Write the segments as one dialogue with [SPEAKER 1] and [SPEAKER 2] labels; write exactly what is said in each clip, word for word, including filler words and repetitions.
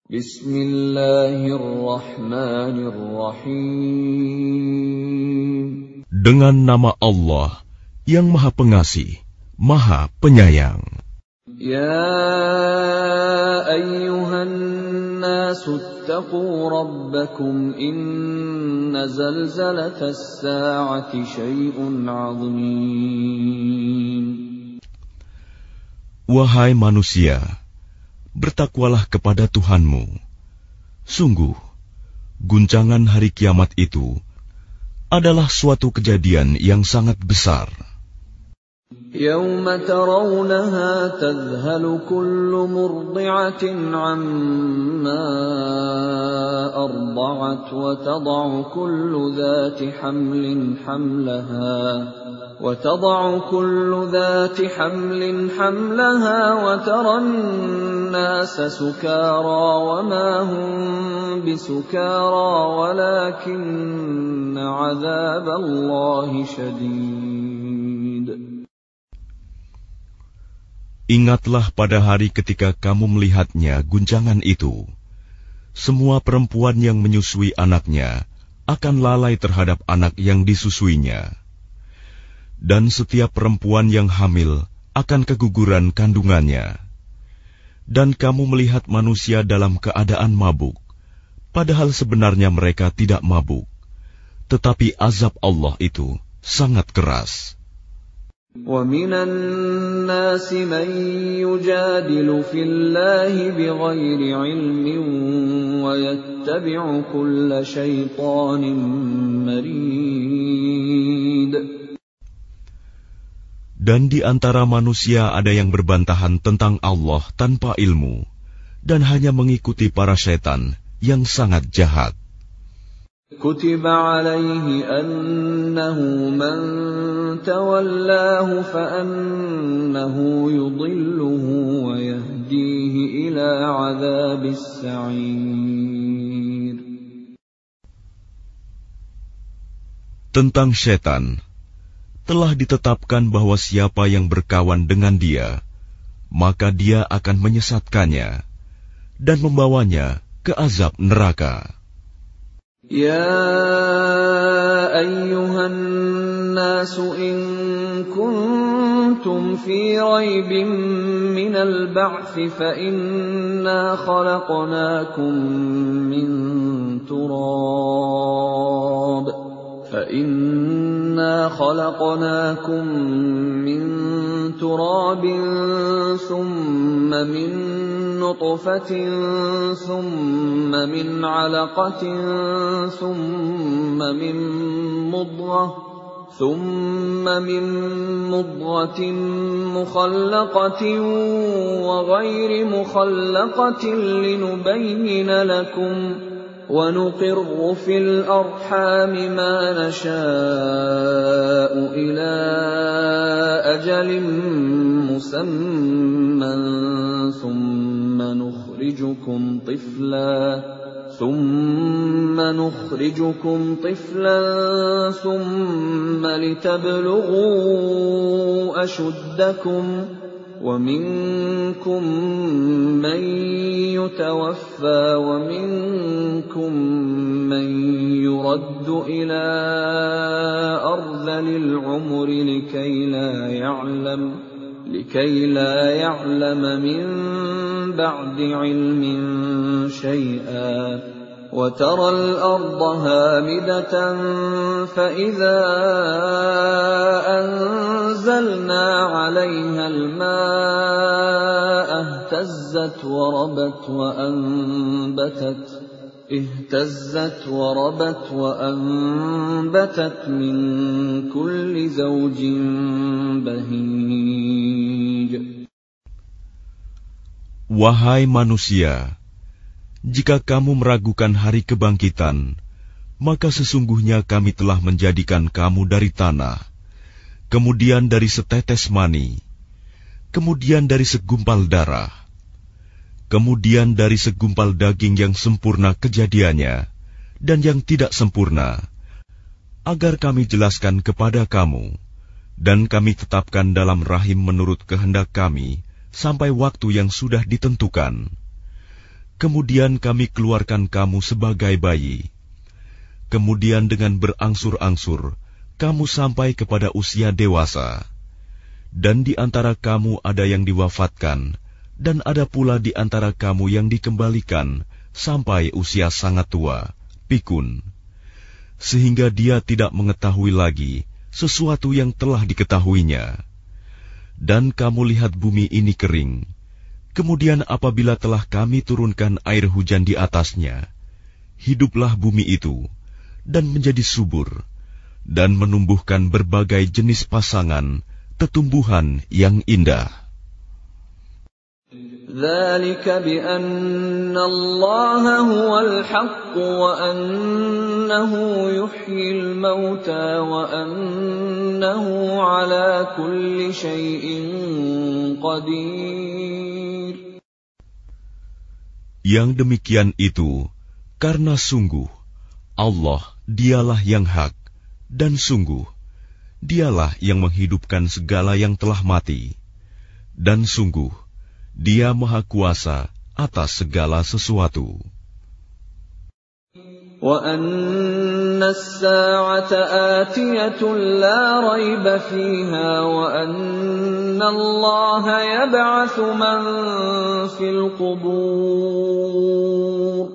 [SPEAKER 1] Bismillahirrahmanirrahim.
[SPEAKER 2] Dengan nama Allah yang Maha Pengasih, Maha Penyayang.
[SPEAKER 1] Ya ayyuhan nasu ittaqu rabbakum inna zalzalatas sa'ati syai'un 'azim.
[SPEAKER 2] Wahai manusia, bertakwalah kepada Tuhanmu. Sungguh, guncangan hari kiamat itu adalah suatu kejadian yang sangat besar.
[SPEAKER 1] Yawma tarawnaha tadhhalu kullu murdi'atin 'amma arda'at wa tad'u kullu dhati hamlin hamlaha وتضع كل ذات حمل حملها وترى الناس سكارى وما هم بسكارى ولكن عذاب الله شديد.
[SPEAKER 2] Ingatlah pada hari ketika kamu melihatnya guncangan itu. Semua perempuan yang menyusui anaknya akan lalai terhadap anak yang disusuinya. Dan setiap perempuan yang hamil akan keguguran kandungannya. Dan kamu melihat manusia dalam keadaan mabuk, padahal sebenarnya mereka tidak mabuk. Tetapi azab Allah itu sangat keras.
[SPEAKER 1] وَمِنَ النَّاسِ مَن يُجَادِلُ فِي اللَّهِ بِغَيْرِ عِلْمٍ وَيَتَّبِعُ كُلَّ شَيْطَانٍ مَرِيدٍ.
[SPEAKER 2] Dan di antara manusia ada yang berbantahan tentang Allah tanpa ilmu, dan hanya mengikuti para setan yang sangat jahat.
[SPEAKER 1] كُتِبَ عَلَيْهِ أَنَّهُ مَنْ تَوَلَّاهُ فَأَنَّهُ يُضِلُّهُ وَيَهْدِيهِ إِلَى عَذَابِ السَّعِيرِ.
[SPEAKER 2] Tentang setan, telah ditetapkan bahwa siapa yang berkawan dengan dia, maka dia akan menyesatkannya dan membawanya ke azab neraka.
[SPEAKER 1] Ya ayyuhan nasu in kuntum fi raibin minal ba'thi fa inna khalaqnakum min turab فَإِنَّا خَلَقْنَاكُمْ مِنْ تُرَابٍ ثُمَّ مِنْ نُطْفَةٍ ثُمَّ مِنْ عَلَقَةٍ ثُمَّ مِنْ مُضْغَةٍ ثُمَّ مِنْ مُضْغَةٍ مُخَلَّقَةٍ وَغَيْرِ مُخَلَّقَةٍ لِنُبَيِّنَ لَكُمْ وَنُقِرُّ فِي الْأَرْحَامِ مَا نَشَاءُ إِلَى أَجَلٍ مُّسَمًّى ثُمَّ نُخْرِجُكُمْ طِفْلًا ثُمَّ نُخْرِجُكُمْ طِفْلًا ثُمَّ لِتَبْلُغُوا أَشُدَّكُمْ وَمِنكُم مَّن يُتَوَفَّى وَمِنكُم مَّن يُرَدُّ إِلَى أَرْذَلِ الْعُمُرِ لِكَيْ لَا يَعْلَمَ لِكَيْ لَا يَعْلَمَ مِن بَعْدِ عِلْمٍ شَيْئًا وَتَرَى الْأَرْضَ هَامِدَةً فَإِذَا أَنزَلْنَا عَلَيْهَا الْمَاءَ اهْتَزَّتْ وَرَبَتْ وَأَنبَتَتْ اهْتَزَّتْ وَرَبَتْ وَأَنبَتَتْ مِن كُلِّ زَوْجٍ بَهِيجٍ.
[SPEAKER 2] Wahai manusia, jika kamu meragukan hari kebangkitan, maka sesungguhnya kami telah menjadikan kamu dari tanah, kemudian dari setetes mani, kemudian dari segumpal darah, kemudian dari segumpal daging yang sempurna kejadiannya dan yang tidak sempurna, agar kami jelaskan kepada kamu, dan kami tetapkan dalam rahim menurut kehendak kami sampai waktu yang sudah ditentukan. kemudian kami keluarkan kamu sebagai bayi. Kemudian dengan berangsur-angsur, kamu sampai kepada usia dewasa. Dan di antara kamu ada yang diwafatkan, dan ada pula di antara kamu yang dikembalikan sampai usia sangat tua, pikun, sehingga dia tidak mengetahui lagi sesuatu yang telah diketahuinya. Dan kamu lihat bumi ini kering, kemudian apabila telah kami turunkan air hujan di atasnya, hiduplah bumi itu, dan menjadi subur, dan menumbuhkan berbagai jenis pasangan, tetumbuhan yang indah.
[SPEAKER 1] ذَلِكَ بِأَنَّ اللَّهَ هُوَ الْحَقُّ وَأَنَّهُ يُحْيِي الْمَوْتَى وَأَنَّهُ عَلَى كُلِّ شَيْءٍ قَدِيرٌ.
[SPEAKER 2] Yang demikian itu karena sungguh Allah dialah yang hak, dan sungguh dialah yang menghidupkan segala yang telah mati, dan sungguh Dia Maha Kuasa atas segala sesuatu.
[SPEAKER 1] وَأَنَّ السَّاعَةَ آتِيَةٌ لَا رَيْبَ فِيهَا وَأَنَّ اللَّهَ يَبْعَثُ مَن فِي الْقُبُورِ.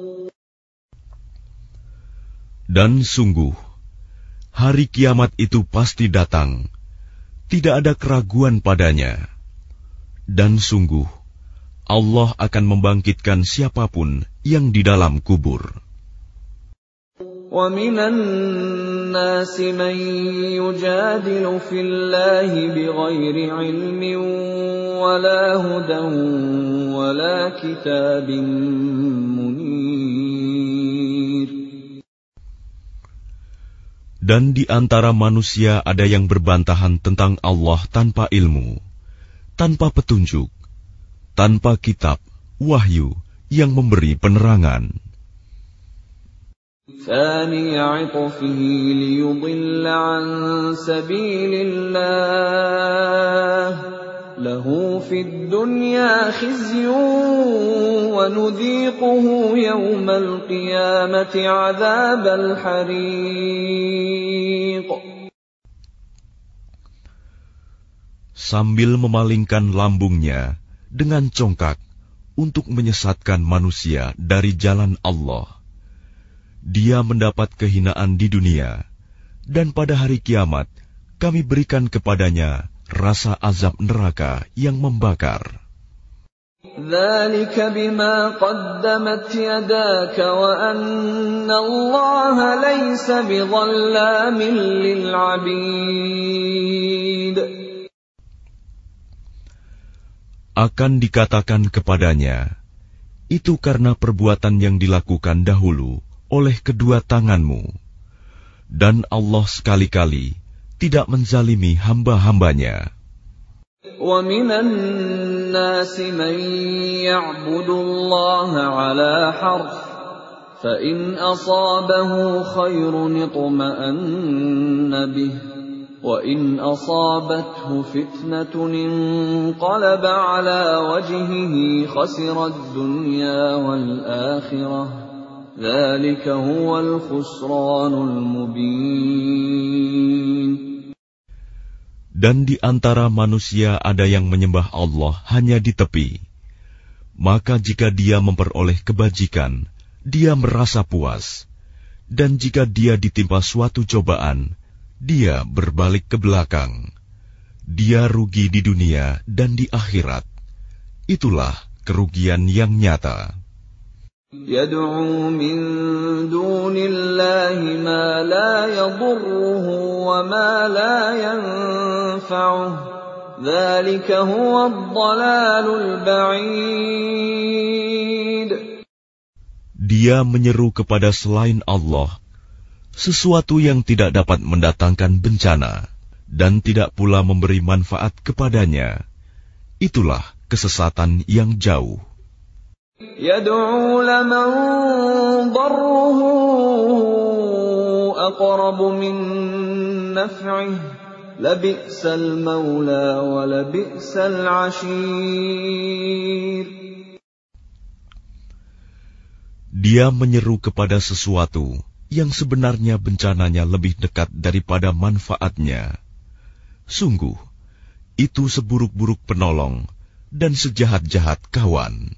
[SPEAKER 2] Dan sungguh, hari kiamat itu pasti datang, tidak ada keraguan padanya. Dan sungguh, Allah akan membangkitkan siapapun yang di dalam kubur.
[SPEAKER 1] وَمِنَ النَّاسِ مَن يُجَادِلُ فِي اللَّهِ بِغَيْرِ عِلْمٍ وَلَا هُدًى وَلَا كِتَابٍ مُنِيرٍ.
[SPEAKER 2] Dan di antara manusia ada yang berbantahan tentang Allah tanpa ilmu, tanpa petunjuk, tanpa kitab, wahyu yang memberi penerangan.
[SPEAKER 1] ثَانِيَ عِطْفِهِ لِيُضِلَّ عَن سَبِيلِ اللَّهِ لَهُ فِي الدُّنْيَا خِزْيٌ وَنُذِيقُهُ يَوْمَ الْقِيَامَةِ عَذَابَ الْحَرِيقِ.
[SPEAKER 2] Sambil memalingkan lambungnya dengan congkak untuk menyesatkan manusia dari jalan Allah, dia mendapat kehinaan di dunia, dan pada hari kiamat kami berikan kepadanya rasa azab neraka yang membakar.
[SPEAKER 1] ذَلِكَ بِمَا قَدَّمَتْ يَدَاكَ وَأَنَّ اللَّهَ لَيْسَ بِظَلَّامٍ لِلْعَبِيدِ.
[SPEAKER 2] Akan dikatakan kepadanya, itu karena perbuatan yang dilakukan dahulu oleh kedua tanganmu, dan Allah sekali-kali tidak menzalimi hamba-hambanya.
[SPEAKER 1] وَمِنَ النَّاسِ مَن يَعْبُدُ اللَّهَ عَلَى حَرْفٍ فَإِنْ أَصَابَهُ خَيْرٌ اطْمَأَنَّ بِهِ وَإِنْ أَصَابَتْهُ فِتْنَةٌ انقَلَبَ عَلَى وَجْهِهِ خَسِرَ الدُّنْيَا وَالْآخِرَةَ ذَلِكَ هُوَ الْخُسْرَانُ الْمُبِينُ.
[SPEAKER 2] Dan di antara manusia ada yang menyembah Allah hanya di tepi. Maka jika dia memperoleh kebajikan, dia merasa puas. Dan jika dia ditimpa suatu cobaan, dia berbalik ke belakang. Dia rugi di dunia dan di akhirat. Itulah kerugian yang nyata.
[SPEAKER 1] يَدْعُو مِن دُونِ اللَّهِ مَا لَا يَضُرُّهُ وَمَا لَا يَنفَعُهُ ذَلِكَ هُوَ الضَّلَالُ الْبَعِيدُ.
[SPEAKER 2] Dia menyeru kepada selain Allah sesuatu yang tidak dapat mendatangkan bencana dan tidak pula memberi manfaat kepadanya. Itulah kesesatan yang jauh.
[SPEAKER 1] يَدْعُو لَمَن ضَرُّهُ أَقْرَبُ مِن نَّفْعِهِ لَبِئْسَ الْمَوْلَىٰ وَلَبِئْسَ الْعَشِيرُ.
[SPEAKER 2] Dia menyeru kepada sesuatu yang sebenarnya bencananya lebih dekat daripada manfaatnya. Sungguh, itu seburuk-buruk penolong dan sejahat-jahat kawan.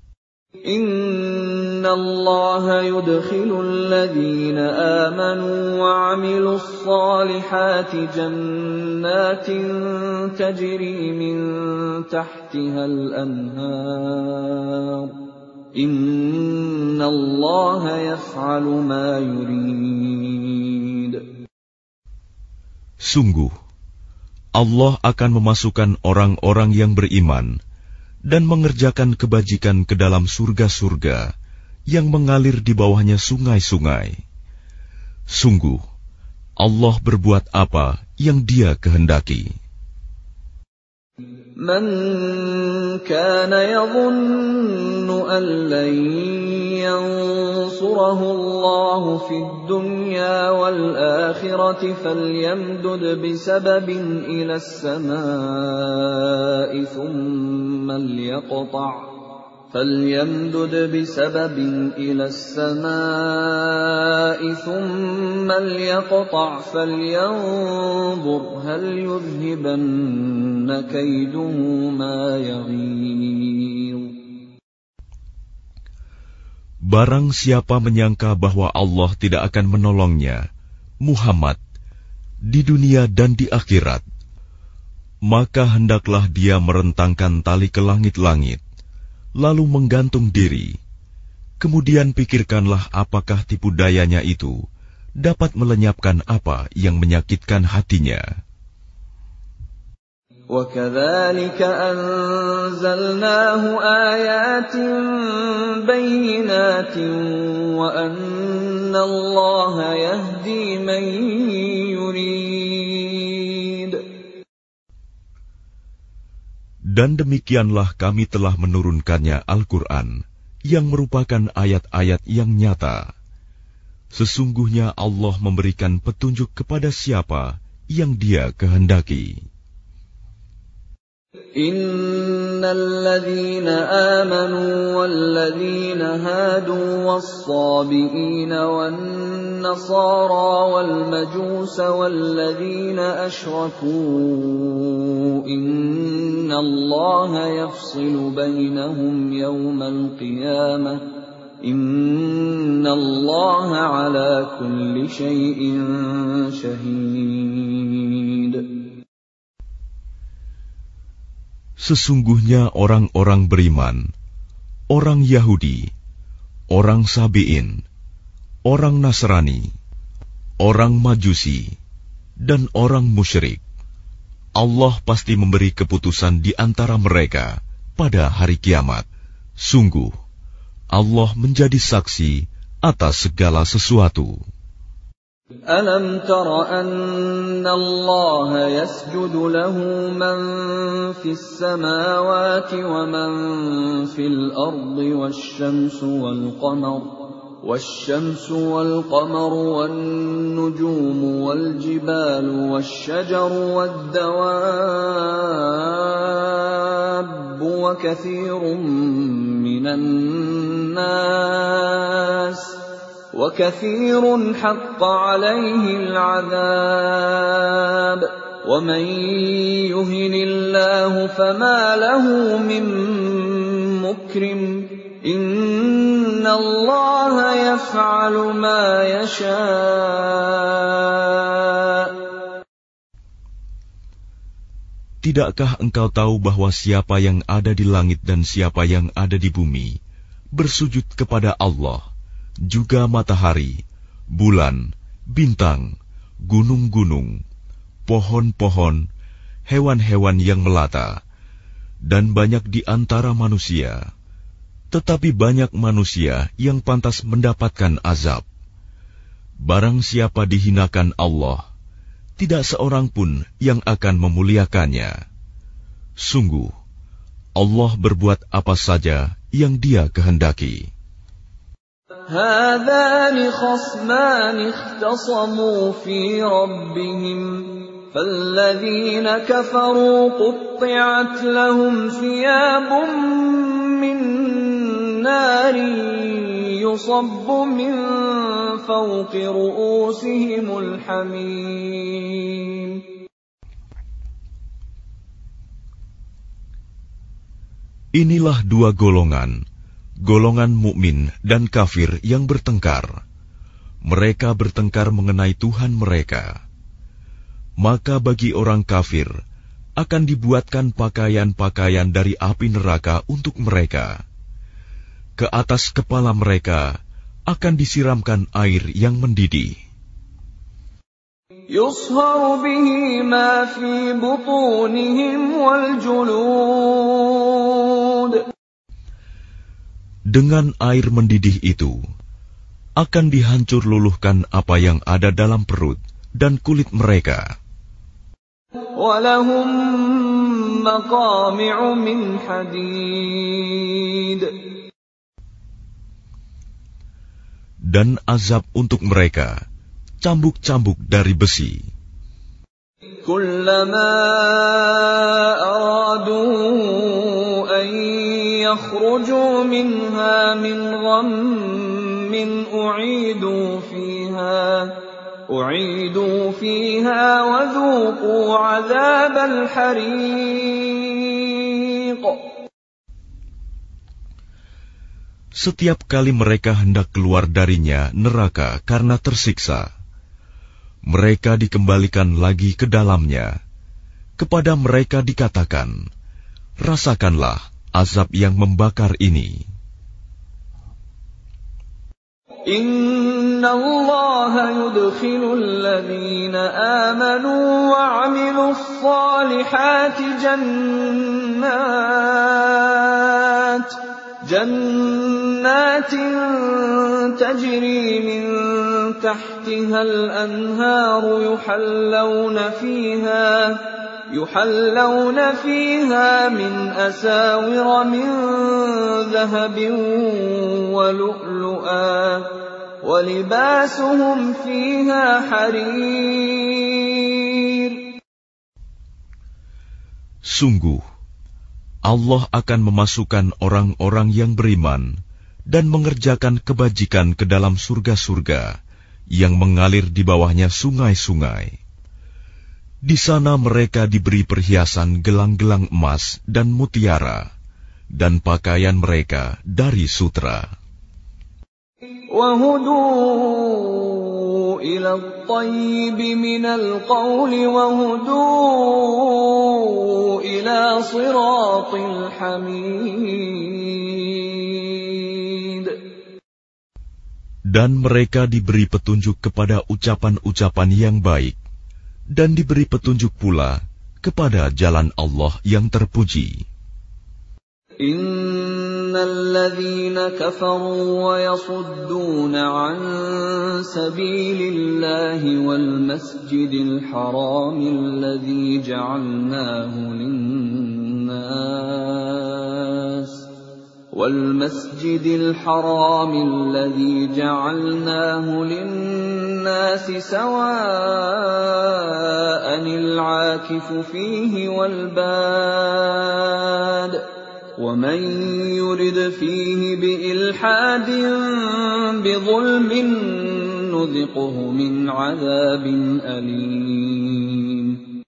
[SPEAKER 1] Inna Allah yudkhilu alladhina amanu wa 'amilus salihati jannatin tajri min tahtiha al-anhar. Inna Allah yaf'alu ma yurid.
[SPEAKER 2] Sungguh, Allah akan memasukkan orang-orang yang beriman dan mengerjakan kebajikan ke dalam surga-surga yang mengalir di bawahnya sungai-sungai. Sungguh, Allah berbuat apa yang Dia kehendaki.
[SPEAKER 1] Man kana yadhunnu an lan yansurahu Allah fid dunya wal akhirati falyamdud bisababin ila as-samaa'i thumma liyaqta' فليمدد بسبب إلى السماء ثم ليقطع فلينظر هل يذهبن كيده ما يغيظ.
[SPEAKER 2] Barang siapa menyangka bahwa Allah tidak akan menolongnya, Muhammad, di dunia dan di akhirat, maka hendaklah dia merentangkan tali ke langit-langit, lalu menggantung diri. Kemudian pikirkanlah apakah tipu dayanya itu dapat melenyapkan apa yang menyakitkan hatinya.
[SPEAKER 1] وَكَذَلِكَ أَنزَلْنَاهُ آيَاتٍ بَيِّنَاتٍ وَأَنَّ اللَّهَ يَهْدِي مَن يُرِيدُ.
[SPEAKER 2] Dan demikianlah kami telah menurunkannya Al-Quran, yang merupakan ayat-ayat yang nyata. Sesungguhnya Allah memberikan petunjuk kepada siapa yang Dia kehendaki.
[SPEAKER 1] Innal ladzina amanu wal ladzina hadu was-sabiina wan nasara wal majusa wal ladzina asyraku innallaha yafsilu bainahum yawmal qiyamah innallaha ala kulli syai'in syahid.
[SPEAKER 2] Sesungguhnya orang-orang beriman, orang Yahudi, orang Sabi'in, orang Nasrani, orang Majusi, dan orang musyrik, Allah pasti memberi keputusan di antara mereka pada hari kiamat. Sungguh, Allah menjadi saksi atas segala sesuatu.
[SPEAKER 1] Alam tara anna Allah yasjudu lahu man fis samawati wa man fil ardi wasyamsu wal qamar wasyamsu wal qamaru wan nujumu wal jibalu wasyajaru wad dawabbu wa katsirun minan nas وَكَثِيرٌ حَقَّ عَلَيْهِ الْعَذَابُ وَمَن يُهِنِ اللَّهُ فَمَا لَهُ مِن مُّكْرِمٍ إِنَّ اللَّهَ يَفْعَلُ مَا يَشَاءُ.
[SPEAKER 2] Tidakkah engkau tahu bahwa siapa yang ada di langit dan siapa yang ada di bumi bersujud kepada Allah, juga matahari, bulan, bintang, gunung-gunung, pohon-pohon, hewan-hewan yang melata, dan banyak di antara manusia. Tetapi banyak manusia yang pantas mendapatkan azab. Barang siapa dihinakan Allah, tidak seorang pun yang akan memuliakannya. Sungguh, Allah berbuat apa saja yang Dia kehendaki.
[SPEAKER 1] هذان خصمان اختصموا في ربهم فالذين كفروا قطعت لهم ثياب من نار يُصَبُّ مِنْ فَوْقِ رُؤُوسِهِمُ الْحَمِيمُ.
[SPEAKER 2] Inilah dua golongan, golongan mukmin dan kafir yang bertengkar. Mereka bertengkar mengenai Tuhan mereka. Maka bagi orang kafir akan dibuatkan pakaian-pakaian dari api neraka untuk mereka. Ke atas kepala mereka akan disiramkan air yang mendidih.
[SPEAKER 1] يُصْهَرُ بِهِ مَا فِي بُطُونِهِمْ وَالْجُلُودُ.
[SPEAKER 2] Dengan air mendidih itu akan dihancur luluhkan apa yang ada dalam perut dan kulit mereka.
[SPEAKER 1] وَلَهُم مَّقَامِعُ مِنْ حَدِيدٍ.
[SPEAKER 2] Dan azab untuk mereka cambuk-cambuk dari besi.
[SPEAKER 1] كُلَّمَا أَرَادُوا أَن يَخْرُجُوا مِنْهَا مِنْ غَمٍّ أُعِيدُوا فِيهَا أُعِيدُوا فِيهَا وَذُوقُوا عَذَابَ الْحَرِيقِ.
[SPEAKER 2] Setiap kali mereka hendak keluar darinya neraka karena tersiksa, mereka dikembalikan lagi ke dalamnya. Kepada mereka dikatakan, rasakanlah azab yang membakar ini.
[SPEAKER 1] Inna Allah yudkhilu alladhina amanu wa 'amilus salihati jannat jannatin tajri min tahtiha al-anharu yuhallawna fiha يحلون فيها من أساور من ذهب ولؤلؤا ولباسهم فيها حرير.
[SPEAKER 2] Sungguh, Allah akan memasukkan orang-orang yang beriman dan mengerjakan kebajikan ke dalam surga-surga yang mengalir di bawahnya sungai-sungai. Di sana mereka diberi perhiasan gelang-gelang emas dan mutiara, dan pakaian mereka dari sutra.
[SPEAKER 1] وَهُدُوا إِلَى الطَّيِّبِ مِنَ الْقَوْلِ وَهُدُوا إِلَى صِرَاطِ الْحَمِيدِ.
[SPEAKER 2] Dan mereka diberi petunjuk kepada ucapan-ucapan yang baik, dan diberi petunjuk pula kepada jalan Allah yang terpuji.
[SPEAKER 1] Innal ladzina kafaru wa yasudduna an sabilillahi wal masjidil haramil ladzi ja'alnahu lin-nas والمسجد الحرام الذي جعلناه للناس سواء العاكف فيه والباد ومن يرد فيه بإلحاد بظلم نذقه من عذاب أليم.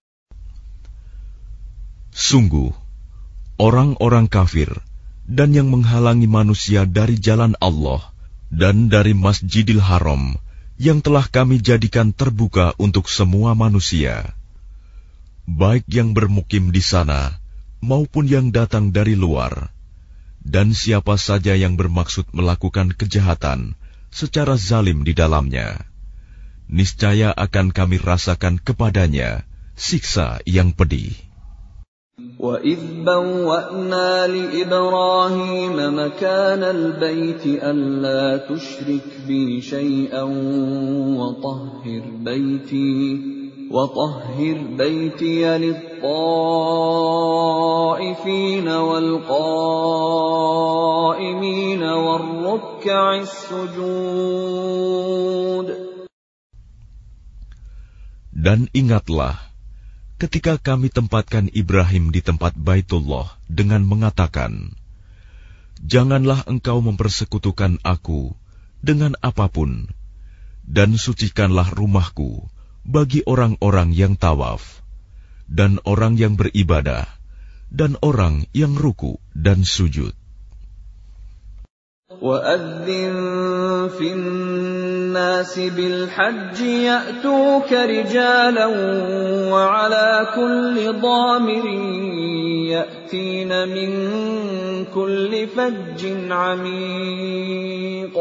[SPEAKER 2] Sungguh, orang-orang kafir dan yang menghalangi manusia dari jalan Allah dan dari Masjidil Haram yang telah kami jadikan terbuka untuk semua manusia, baik yang bermukim di sana maupun yang datang dari luar, dan siapa saja yang bermaksud melakukan kejahatan secara zalim di dalamnya, niscaya akan kami rasakan kepadanya siksa yang pedih.
[SPEAKER 1] وَإِذْ بَوَّأْنَا لِإِبْرَاهِيمَ مَكَانَ الْبَيْتِ أَلَّا تُشْرِكْ بِي شَيْئًا وَطَهِّرْ بَيْتِي وَطَهِّرْ بَيْتِيَ لِلطَّائِفِينَ وَالْقَائِمِينَ وَالرُّكَّعِ السُّجُودِ.
[SPEAKER 2] Dan ingatlah ketika kami tempatkan Ibrahim di tempat Baitullah dengan mengatakan, janganlah engkau mempersekutukan aku dengan apapun, dan sucikanlah rumahku bagi orang-orang yang tawaf, dan orang yang beribadah, dan orang yang ruku dan sujud.
[SPEAKER 1] وَأَذِّن فِي النَّاسِ بِالْحَجِّ يَأْتُوكَ رِجَالًا وَعَلَى كُلِّ ضَامِرٍ يَأْتِينَ مِنْ كُلِّ فَجٍّ عَمِيقٍ.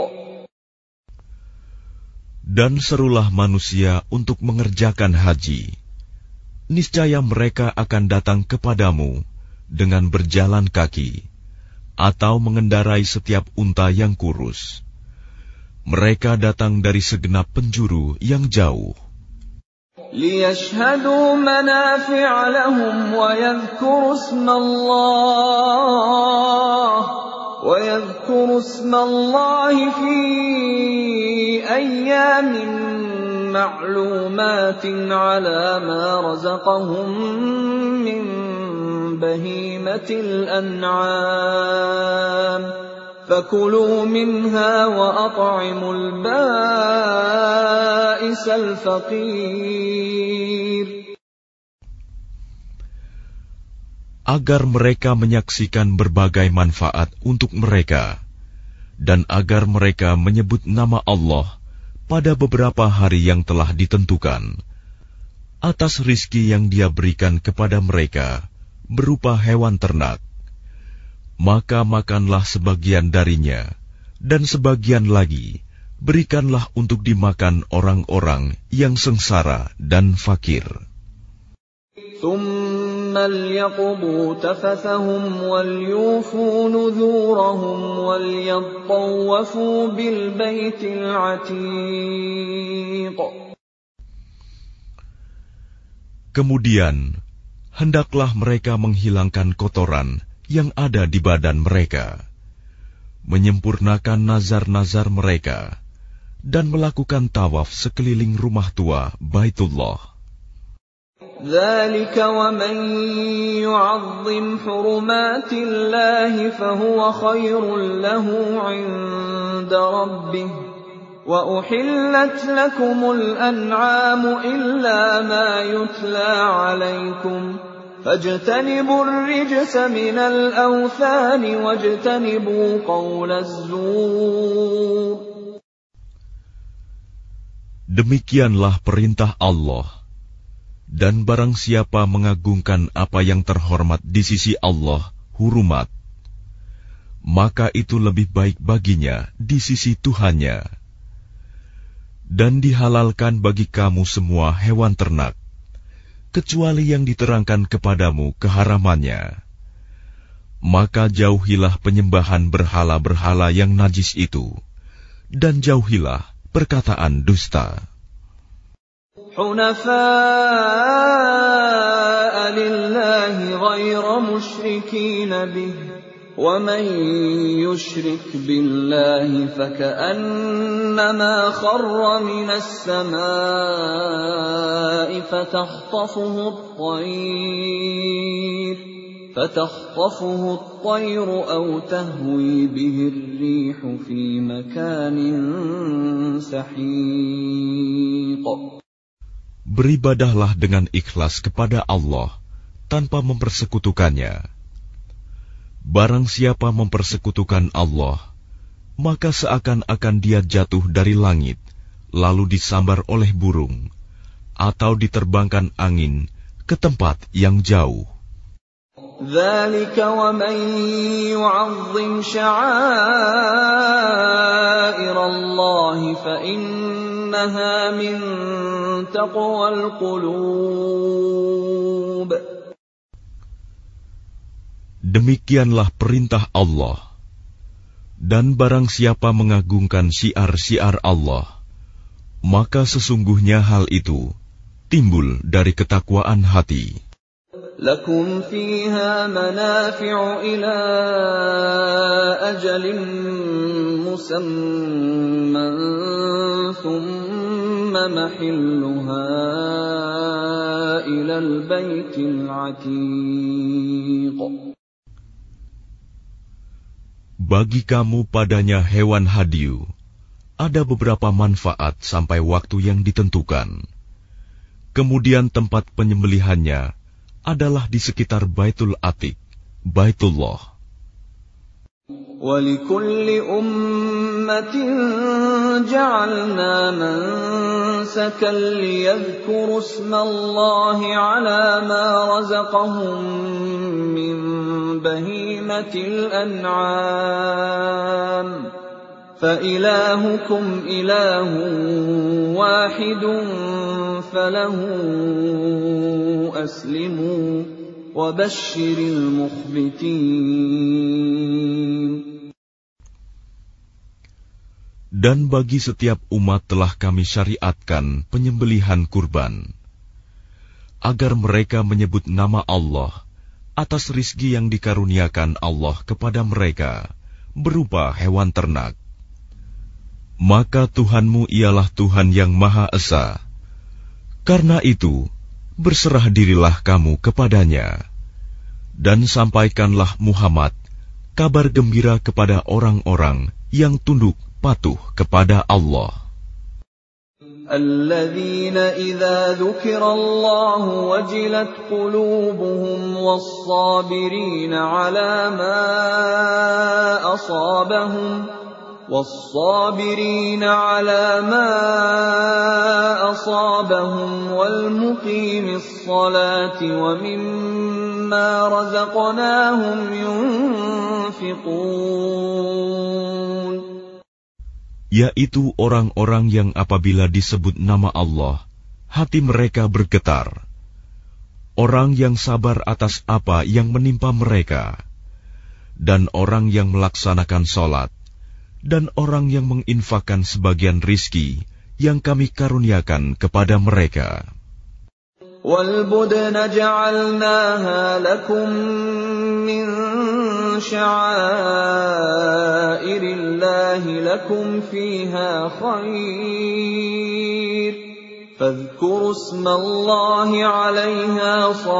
[SPEAKER 2] Dan serulah manusia untuk mengerjakan haji. Niscaya mereka akan datang kepadamu dengan berjalan kaki, atau mengendarai setiap unta yang kurus. Mereka datang dari segenap penjuru yang jauh.
[SPEAKER 1] لِيَشْهَدُوا مَنَافِعَ لَهُمْ وَيَذْكُرُوا اسْمَ اللَّهِ وَيَذْكُرُوا اسْمَ اللَّهِ فِي أَيَّامٍ مَّعْلُومَاتٍ عَلَى مَا رَزَقَهُم مِّن بهيمة الأنعام فكلوا منها وأطعموا البائس الفقير.
[SPEAKER 2] Agar mereka menyaksikan berbagai manfaat untuk mereka, dan agar mereka menyebut nama Allah pada beberapa hari yang telah ditentukan, atas rizki yang Dia berikan kepada mereka berupa hewan ternak, maka makanlah sebagian darinya, dan sebagian lagi berikanlah untuk dimakan orang-orang yang sengsara dan fakir.
[SPEAKER 1] ثُمَّ لْيَقْضُوا تَفَثَهُمْ وَلْيُوفُوا نُذُورَهُمْ وَلْيَطَّوَّفُوا بِالْبَيْتِ الْعَتِيقِ.
[SPEAKER 2] Kemudian hendaklah mereka menghilangkan kotoran yang ada di badan mereka, menyempurnakan nazar-nazar mereka, dan melakukan tawaf sekeliling rumah tua Baitullah.
[SPEAKER 1] ذَلِكَ وَمَن يُعَظِّمْ حُرُمَاتِ اللَّهِ فَهُوَ خَيْرٌ لَّهُ عِندَ رَبِّهِ وَأُحِلَّتْ لَكُمُ الْأَنْعَامُ إِلَّا مَا يُتْلَى عَلَيْكُمْ فَاجْتَنِبُوا الرِّجْسَ مِنَ الْأَوْثَانِ وَاجْتَنِبُوا قَوْلَ الزُّورِ.
[SPEAKER 2] Demikianlah perintah Allah. Dan barang siapa mengagungkan apa yang terhormat di sisi Allah, hurumat, maka itu lebih baik baginya di sisi Tuhannya. Dan dihalalkan bagi kamu semua hewan ternak, kecuali yang diterangkan kepadamu keharamannya. Maka jauhilah penyembahan berhala-berhala yang najis itu, dan jauhilah perkataan dusta.
[SPEAKER 1] حُنَفَاءَ لِلَّهِ غَيْرَ مُشْرِكِينَ بِهِ وَمَن يُشْرِكْ بِاللَّهِ فَكَأَنَّمَا خَرَّ مِنَ السَّمَاءِ فَتَخْطَفُهُ الطَّيْرُ فَتَخْطَفُهُ الطَّيْرُ أَوْ تَهْوِي بِهِ الرِّيحُ فِي مَكَانٍ سَحِيقٍ.
[SPEAKER 2] Beribadahlah dengan ikhlas kepada Allah tanpa mempersekutukannya. Barang siapa mempersekutukan Allah, maka seakan-akan dia jatuh dari langit, lalu disambar oleh burung, atau diterbangkan angin ke tempat yang jauh.
[SPEAKER 1] ذَلِكَ وَمَن يُعَظِّمْ شَعَائِرَ اللَّهِ فَإِنَّهَا مِن تَقْوَى الْقُلُوبِ.
[SPEAKER 2] Demikianlah perintah Allah. Dan barang siapa mengagungkan syiar-syiar Allah, maka sesungguhnya hal itu timbul dari ketakwaan hati.
[SPEAKER 1] لَكُمْ فِيهَا مَنَافِعُ إِلَى أَجَلٍ مُّسَمًّى ثُمَّ مَحِلُّهَا إِلَى الْبَيْتِ الْعَتِيقِ.
[SPEAKER 2] Bagi kamu padanya hewan hadiu ada beberapa manfaat sampai waktu yang ditentukan. Kemudian tempat penyembelihannya adalah di sekitar Baitul Atiq, Baitullah.
[SPEAKER 1] وَلِكُلِّ أُمَّةٍ جَعَلْنَا مَنسَكًا لِيَذْكُرُوا اسْمَ اللَّهِ عَلَى مَا رَزَقَهُم مِّن بَهِيمَةِ الْأَنْعَامِ فَإِلَٰهُكُمْ إِلَٰهٌ وَاحِدٌ فَلَهُ أَسْلِمُوا وَبَشِّرِ الْمُخْبِتِينَ.
[SPEAKER 2] Dan bagi setiap umat telah kami syariatkan penyembelihan kurban, agar mereka menyebut nama Allah atas rizki yang dikaruniakan Allah kepada mereka berupa hewan ternak. Maka Tuhanmu ialah Tuhan yang Maha Esa. Karena itu, berserah dirilah kamu kepadanya, dan sampaikanlah Muhammad kabar gembira kepada orang-orang yang tunduk patuh kepada Allah.
[SPEAKER 1] Alladzina idza dzukirallahu wajilat qulubuhum was-sabirina 'ala ma asabahum was-sabirina 'ala ma asabahum wal muqimis salati wa mimma razaqnahum yunfiqun.
[SPEAKER 2] Yaitu orang-orang yang apabila disebut nama Allah, hati mereka bergetar. Orang yang sabar atas apa yang menimpa mereka, dan orang yang melaksanakan sholat, dan orang yang menginfakkan sebagian rizki yang kami karuniakan kepada mereka.
[SPEAKER 1] وَالْبُدْنَ جَعَلْنَاهَا لَكُمْ مِنْ شَعَائِرِ اللَّهِ لَكُمْ فِيهَا خَيْرٌ فَاذْكُرُوا اسْمَ اللَّهِ عَلَيْهَا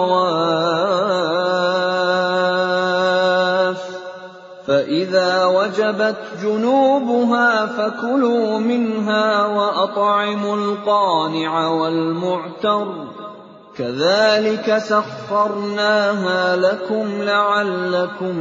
[SPEAKER 1] صَوَافَّ فَإِذَا وَجَبَتْ جُنُوبُهَا فَكُلُوا مِنْهَا وَأَطْعِمُوا الْقَانِعَ وَالْمُعْتَرَّ كَذَلِكَ سَخَّرْنَاهَا لَكُمْ لَعَلَّكُمْ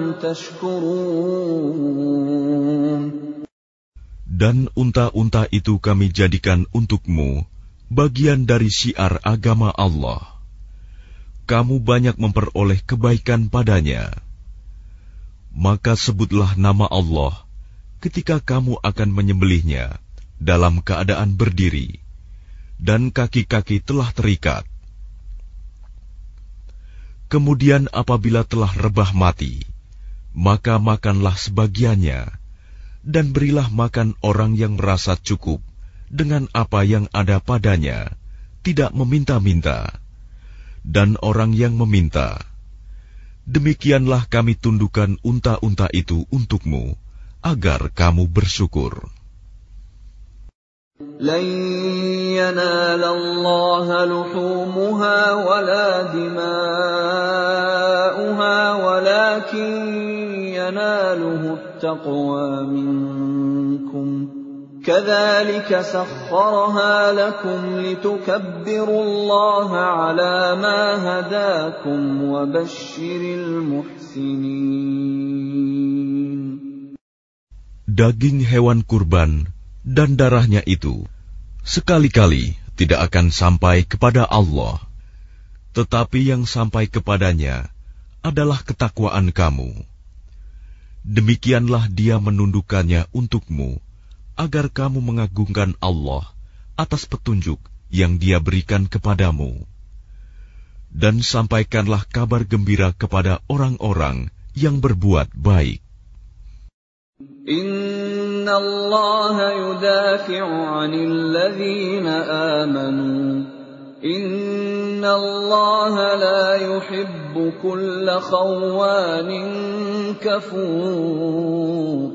[SPEAKER 1] تَشْكُرُونَ.
[SPEAKER 2] Dan unta-unta itu kami jadikan untukmu bagian dari syiar agama Allah. Kamu banyak memperoleh kebaikan padanya. Maka sebutlah nama Allah ketika kamu akan menyembelihnya dalam keadaan berdiri, dan kaki-kaki telah terikat. Kemudian apabila telah rebah mati, maka makanlah sebagiannya, dan berilah makan orang yang merasa cukup dengan apa yang ada padanya, tidak meminta-minta, dan orang yang meminta. Demikianlah kami tundukkan unta-unta itu untukmu, agar kamu bersyukur.
[SPEAKER 1] لَن يَنَالَ اللَّهَ لُحُومُهَا وَلَا دِمَاؤُهَا وَلَكِن يَنَالُهُ التَّقْوَى مِنكُمْ كَذَلِكَ سَخَّرَهَا لَكُمْ لِتُكَبِّرُوا اللَّهَ عَلَى مَا هَدَاكُمْ وَبَشِّرِ الْمُحْسِنِينَ.
[SPEAKER 2] Daging hewan kurban dan darahnya itu sekali-kali tidak akan sampai kepada Allah, tetapi yang sampai kepadanya adalah ketakwaan kamu. Demikianlah Dia menundukkannya untukmu, agar kamu mengagungkan Allah atas petunjuk yang Dia berikan kepadamu. Dan sampaikanlah kabar gembira kepada orang-orang yang berbuat baik.
[SPEAKER 1] Inna Allah yudafi'u 'anil ladzina amanu. Inna Allah la yuhibbu kulla khawanin kafur.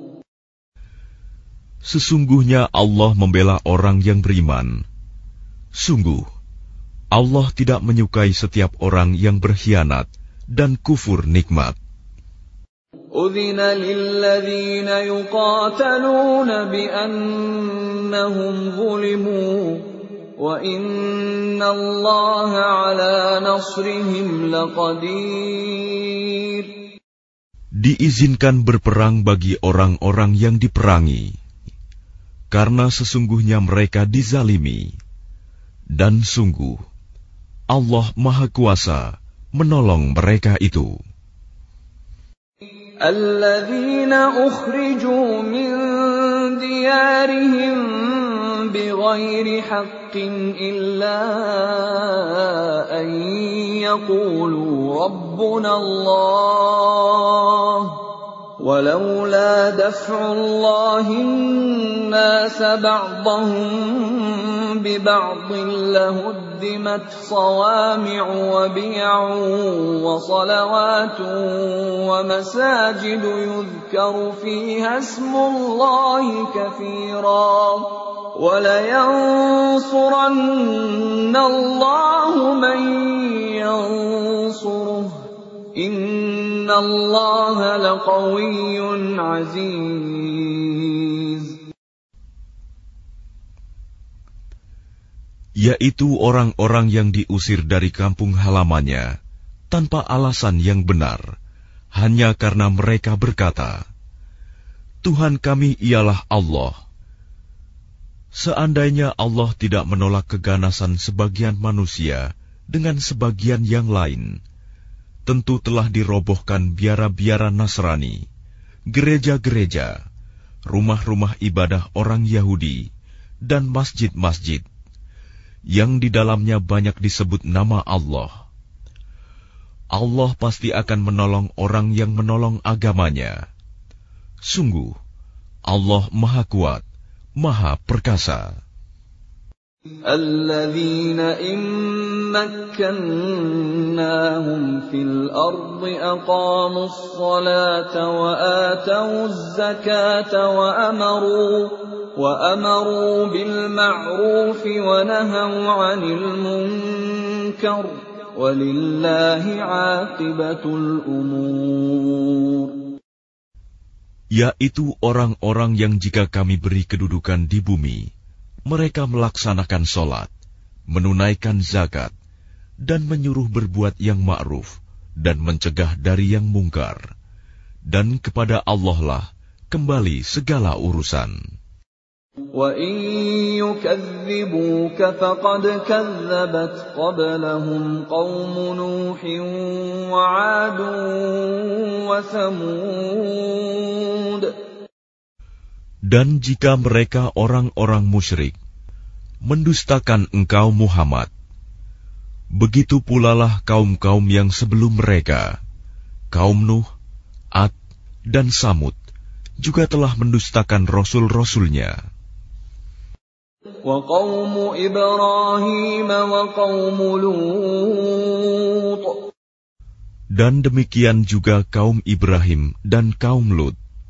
[SPEAKER 2] Sesungguhnya Allah membela orang yang beriman. Sungguh, Allah tidak menyukai setiap orang yang berkhianat dan kufur nikmat.
[SPEAKER 1] أذن للذين يقاتلون بأنهم ظلموا وإن الله على نصرهم لقدير.
[SPEAKER 2] Diizinkan berperang bagi orang-orang yang diperangi, karena sesungguhnya mereka dizalimi, dan sungguh Allah Maha Kuasa menolong mereka itu.
[SPEAKER 1] الذين أخرجوا من ديارهم بغير حق إلا أن يقولوا ربنا الله ولولا دفع الله الناس بعضهم ببعض لهدمت صوامع وبيع وصلوات ومساجد يذكر فيها اسم الله كثيرا ولينصرن الله من ينصره إن الله لقوي عزيز.
[SPEAKER 2] Yaitu orang-orang yang diusir dari kampung halamannya tanpa alasan yang benar, hanya karena mereka berkata, Tuhan kami ialah Allah. Seandainya Allah tidak menolak keganasan sebagian manusia dengan sebagian yang lain, tentu telah dirobohkan biara-biara Nasrani, gereja-gereja, rumah-rumah ibadah orang Yahudi, dan masjid-masjid yang di dalamnya banyak disebut nama Allah. Allah pasti akan menolong orang yang menolong agamanya. Sungguh, Allah Maha Kuat, Maha Perkasa.
[SPEAKER 1] الذين إن مكناهم في الأرض أقاموا الصلاة وآتوا الزكاة وأمروا وأمروا بالمعروف ونهوا عن المنكر ولله عاقبة الأمور.
[SPEAKER 2] Yaitu orang-orang yang jika kami beri kedudukan di bumi, mereka melaksanakan sholat, menunaikan zakat, dan menyuruh berbuat yang ma'ruf, dan mencegah dari yang mungkar. Dan kepada Allah lah kembali segala urusan.
[SPEAKER 1] وَإِن يُكَذِّبُوكَ فَقَدْ كَذَّبَتْ قَبْلَهُمْ قَوْمُ نُوحٍ وَعَادٌ وَثَمُودُ.
[SPEAKER 2] Dan jika mereka orang-orang musyrik mendustakan engkau Muhammad, begitu pula lah kaum-kaum yang sebelum mereka, kaum Nuh, Ad, dan Samud, juga telah mendustakan rasul-rasulnya.
[SPEAKER 1] وَقَوْمُ إِبْرَاهِيمَ وَقَوْمُ لُوطٍ.
[SPEAKER 2] Dan demikian juga kaum Ibrahim dan kaum Lut.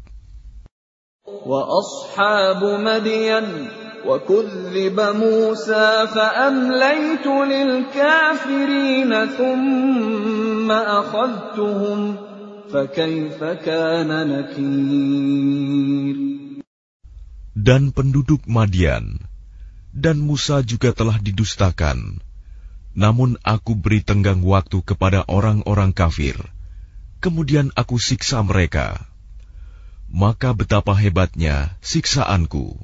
[SPEAKER 1] وَأَصْحَابُ مَدْيَنَ وَكُذِّبَ مُوسَى فَأَمْلَيْتُ لِلْكَافِرِينَ ثُمَّ أَخَذْتُهُمْ فَكَيْفَ كَانَ نَكِيرِ.
[SPEAKER 2] Dan penduduk Madian dan Musa juga telah didustakan, namun aku beri tenggang waktu kepada orang-orang kafir, kemudian aku siksa mereka. Maka betapa hebatnya siksaanku.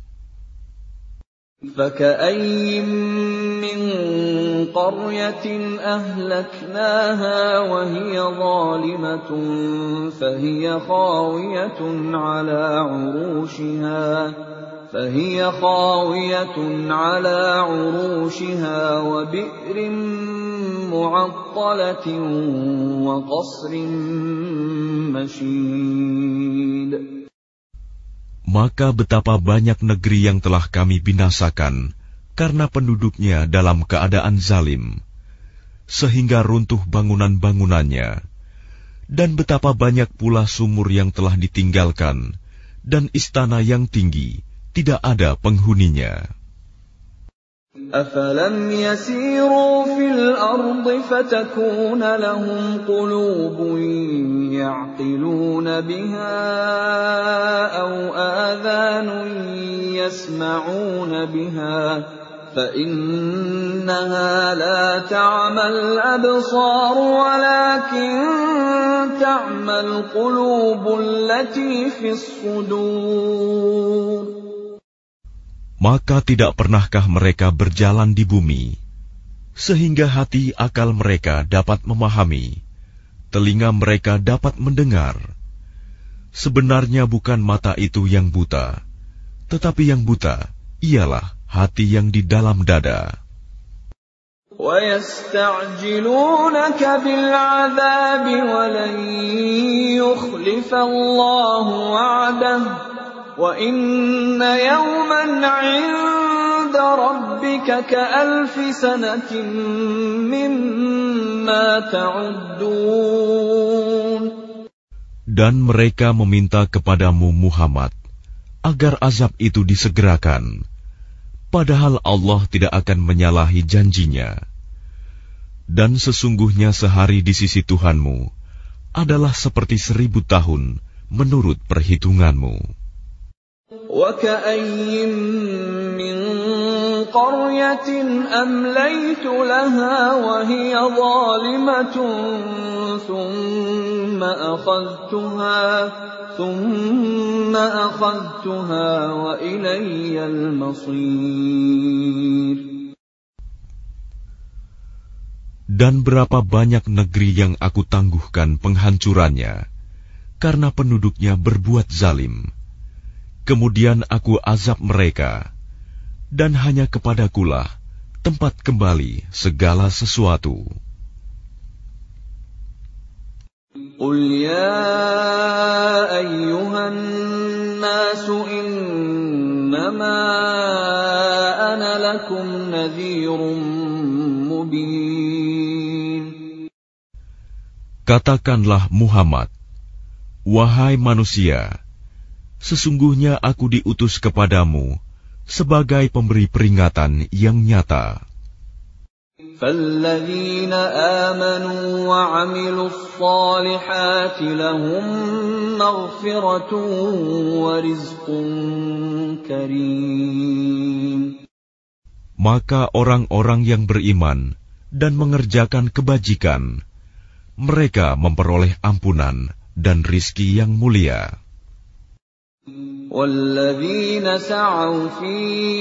[SPEAKER 1] فَكَأَيِّن مِّن قَرْيَةٍ أَهْلَكْنَاهَا وَهِيَ ظَالِمَةٌ فَهِيَ خَاوِيَةٌ عَلَى عُرُوشِهَا فَهِيَ خَاوِيَةٌ عَلَى عُرُوشِهَا وَبِئْرٍ مُّعَطَّلَةٍ وَقَصْرٍ مَّشِيدٍ.
[SPEAKER 2] Maka betapa banyak negeri yang telah kami binasakan karena penduduknya dalam keadaan zalim, sehingga runtuh bangunan-bangunannya, dan betapa banyak pula sumur yang telah ditinggalkan, dan istana yang tinggi tidak ada penghuninya.
[SPEAKER 1] أَفَلَمْ يَسِيرُوا فِي الْأَرْضِ فَتَكُونَ لَهُمْ قُلُوبٌ يَعْقِلُونَ بِهَا أَوْ آذَانٌ يَسْمَعُونَ بِهَا فَإِنَّهَا لَا تَعْمَى الْأَبْصَارُ وَلَكِن تَعْمَى الْقُلُوبُ الَّتِي فِي الصُّدُورِ.
[SPEAKER 2] Maka tidak pernahkah mereka berjalan di bumi, sehingga hati akal mereka dapat memahami, telinga mereka dapat mendengar. Sebenarnya bukan mata itu yang buta, tetapi yang buta ialah hati yang di dalam dada.
[SPEAKER 1] وَيَسْتَعْجِلُونَكَ بِالْعَذَابِ وَلَنْ يُخْلِفَ اللَّهُ وَعْدَهُ وَإِنَّ يَوْمًا عِندَ رَبِّكَ كَأَلْفِ سَنَةٍ مِّمَّا تَعُدُّونَ.
[SPEAKER 2] Dan mereka meminta kepadamu Muhammad agar azab itu disegerakan, padahal Allah tidak akan menyalahi janjinya. Dan sesungguhnya sehari di sisi Tuhanmu adalah seperti seribu tahun menurut perhitunganmu.
[SPEAKER 1] وَكَأَيِّن مِّن قَرْيَةٍ أَمْلَيْتُ لَهَا وَهِيَ ظَالِمَةٌ ثُمَّ أَخَذْتُهَا ثُمَّ أَخَذْتُهَا وَإِلَيَّ الْمَصِيرُ.
[SPEAKER 2] Dan berapa banyak negeri yang aku tangguhkan penghancurannya karena penduduknya berbuat zalim. Kemudian aku azab mereka, dan hanya kepadakulah tempat kembali segala sesuatu.
[SPEAKER 1] قُلْ يَا أَيُّهَا النَّاسُ إِنَّمَا أَنَا لَكُمْ نَذِيرٌ مُبِينٌ.
[SPEAKER 2] Katakanlah Muhammad, wahai manusia, sesungguhnya aku diutus kepadamu sebagai pemberi peringatan yang nyata.
[SPEAKER 1] فَالَّذِينَ آمَنُوا وَعَمِلُوا الصَّالِحَاتِ لَهُم مَّغْفِرَةٌ وَرِزْقٌ كَرِيمٌ.
[SPEAKER 2] Maka orang-orang yang beriman dan mengerjakan kebajikan, mereka memperoleh ampunan dan rizki yang mulia.
[SPEAKER 1] وَالَّذِينَ سَعَوْا فِي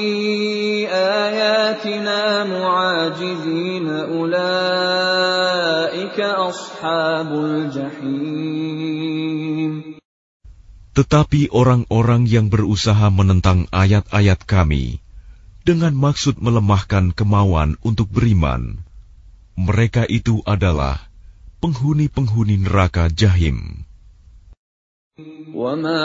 [SPEAKER 1] آيَاتِنَا مُعَاجِزِينَ أُولَٰئِكَ أَصْحَابُ الْجَحِيمِ.
[SPEAKER 2] Tetapi orang-orang yang berusaha menentang ayat-ayat kami dengan maksud melemahkan kemauan untuk beriman, mereka itu adalah penghuni-penghuni neraka Jahim.
[SPEAKER 1] وَمَا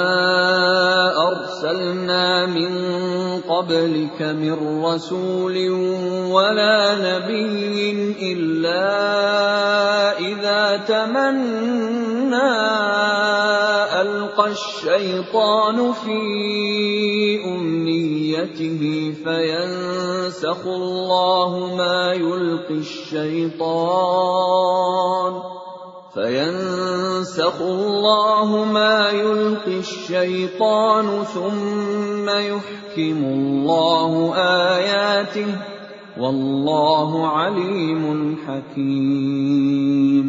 [SPEAKER 1] أَرْسَلْنَا مِن قَبْلِكَ مِن رَّسُولٍ وَلَا نَبِيٍّ إِلَّا إِذَا تَمَنَّىٰ أَلْقَى الشَّيْطَانُ فِي أُمْنِيَّتِهِ فَيَنسَخُ اللَّهُ مَا يُلْقِي الشَّيْطَانُ فَيَنسَخُ اللَّهُ مَا يُلْقِي الشَّيْطَانُ ثُمَّ يُحْكِمُ اللَّهُ آيَاتِهِ وَاللَّهُ عَلِيمٌ حَكِيمٌ.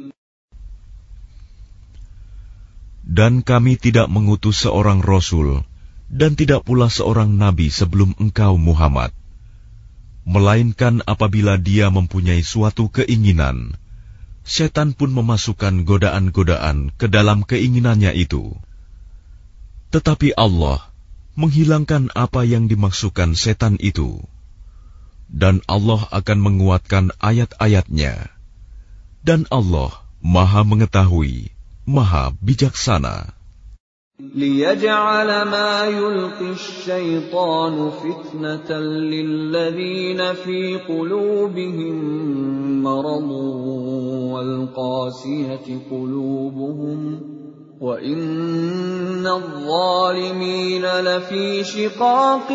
[SPEAKER 2] Dan kami tidak mengutus seorang Rasul dan tidak pula seorang Nabi sebelum engkau Muhammad, melainkan apabila dia mempunyai suatu keinginan, setan pun memasukkan godaan-godaan ke dalam keinginannya itu. Tetapi Allah menghilangkan apa yang dimaksudkan setan itu, dan Allah akan menguatkan ayat-ayatnya, dan Allah Maha Mengetahui, Maha Bijaksana.
[SPEAKER 1] لِيَجْعَلَ مَا يُلْقِي الشَّيْطَانُ فِتْنَةً لِّلَّذِينَ فِي قُلُوبِهِم مَّرَضٌ وَالْقَاسِيَةِ قُلُوبُهُمْ وَإِنَّ الظَّالِمِينَ لَفِي شِقَاقٍ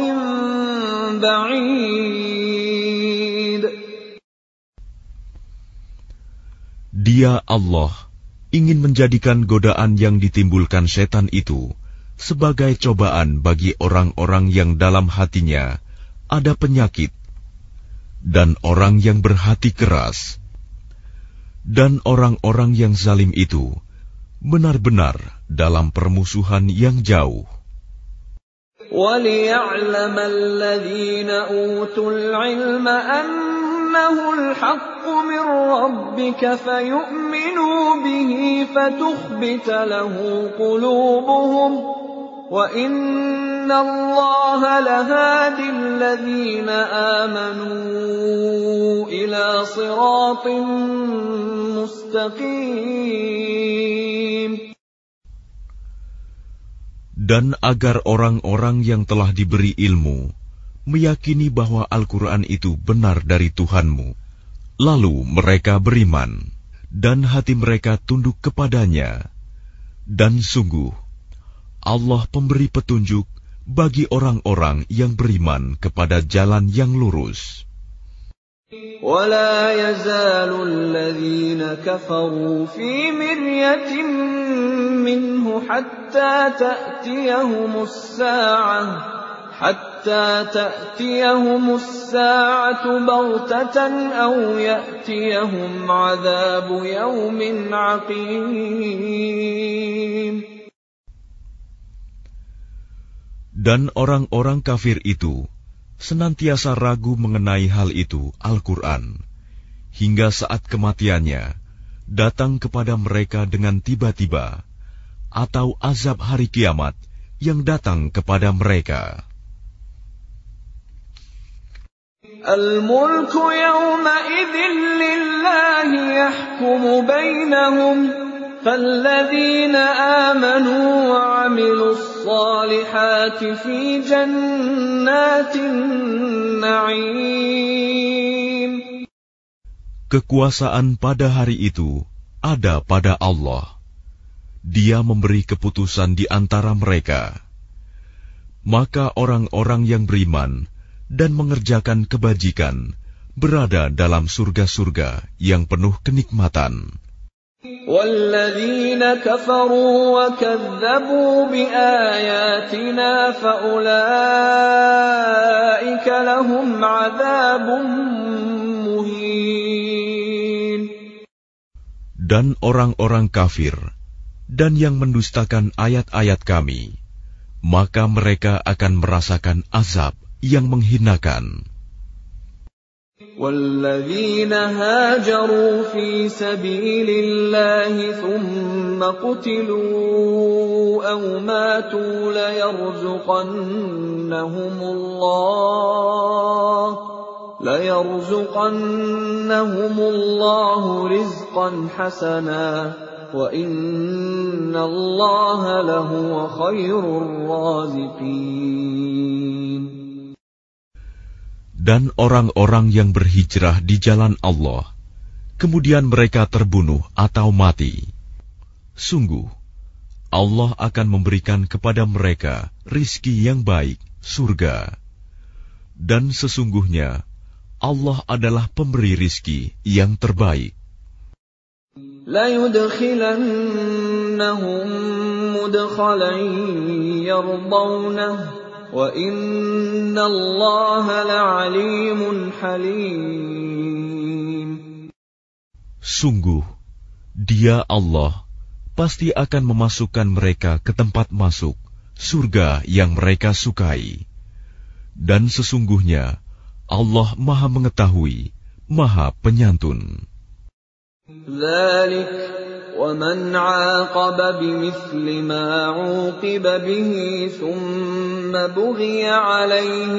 [SPEAKER 1] بَعِيدٍ.
[SPEAKER 2] Dia Allah ingin menjadikan godaan yang ditimbulkan setan itu sebagai cobaan bagi orang-orang yang dalam hatinya ada penyakit dan orang yang berhati keras, dan orang-orang yang zalim itu benar-benar dalam permusuhan yang jauh.
[SPEAKER 1] وَلِيَعْلَمَ الَّذِينَ أُوتُوا الْعِلْمَ أَنَّهُ الْحَقُّ مِنْ رَبِّكَ فَيُؤْمِنُوا بِهِ فَتُخْبِتَ لَهُ قُلُوبُهُمْ وَإِنَّ اللَّهَ لَهَادِ الَّذِينَ آمَنُوا إِلَى صِرَاطٍ مُسْتَقِيمٍ.
[SPEAKER 2] Dan agar orang-orang yang telah diberi ilmu meyakini bahwa Al-Quran itu benar dari Tuhanmu, lalu mereka beriman, dan hati mereka tunduk kepadanya. Dan sungguh, Allah pemberi petunjuk bagi orang-orang yang beriman kepada jalan yang lurus.
[SPEAKER 1] وَلَا يَزَالُ الَّذِينَ كَفَرُوا فِي مِرْيَةٍ مِّنْهُ حَتَّى تَأْتِيَهُمُ السَّاعَةُ حَتَّى تَأْتِيَهُمُ السَّاعَةُ بَغْتَةً أَوْ يَأْتِيَهُمْ عَذَابُ يَوْمٍ عَقِيمٍ.
[SPEAKER 2] Dan orang-orang kafir itu senantiasa ragu mengenai hal itu, Al-Quran, hingga saat kematiannya datang kepada mereka dengan tiba-tiba, atau azab hari kiamat yang datang kepada mereka.
[SPEAKER 1] Al-mulku yawma'idhin lillahi yahkumu bainahum فالذين آمنوا وعملوا الصالحات في جنات النعيم.
[SPEAKER 2] Kekuasaan pada hari itu ada pada Allah. Dia memberi keputusan di antara mereka. Maka orang-orang yang beriman dan mengerjakan kebajikan berada dalam surga-surga yang penuh kenikmatan.
[SPEAKER 1] وَالَّذِينَ كَفَرُوا وَكَذَّبُوا بِآيَاتِنَا فَأُولَئِكَ لَهُمْ عَذَابٌ مُهِينٌ.
[SPEAKER 2] Dan orang-orang kafir dan yang mendustakan ayat-ayat kami, maka mereka akan merasakan azab yang menghinakan.
[SPEAKER 1] وَالَّذِينَ هَاجَرُوا فِي سَبِيلِ اللَّهِ ثُمَّ قُتِلُوا أَوْ مَاتُوا لَيَرْزُقَنَّهُمُ اللَّهُ لَيَرْزُقَنَّهُمُ اللَّهُ رِزْقًا حَسَنًا وَإِنَّ اللَّهَ لَهُوَ خَيْرُ الرَّازِقِينَ.
[SPEAKER 2] Dan orang-orang yang berhijrah di jalan Allah, kemudian mereka terbunuh atau mati, sungguh Allah akan memberikan kepada mereka rizki yang baik, surga. Dan sesungguhnya Allah adalah pemberi rizki yang terbaik.
[SPEAKER 1] لَيُدْخِلَنَّهُمْ مُدْخَلًا يَرْضَوْنَهُ وَإِنَّ اللَّهَ لَعَلِيمٌ حَلِيمٌ.
[SPEAKER 2] Sungguh, Dia Allah pasti akan memasukkan mereka ke tempat masuk, surga yang mereka sukai. Dan sesungguhnya Allah Maha Mengetahui, Maha Penyantun.
[SPEAKER 1] ذَلِكَ وَمَنْ عَاقَبَ بِمِثْلِ مَا عُوقِبَ بِهِ ثُمَّ بُغِيَ عَلَيْهِ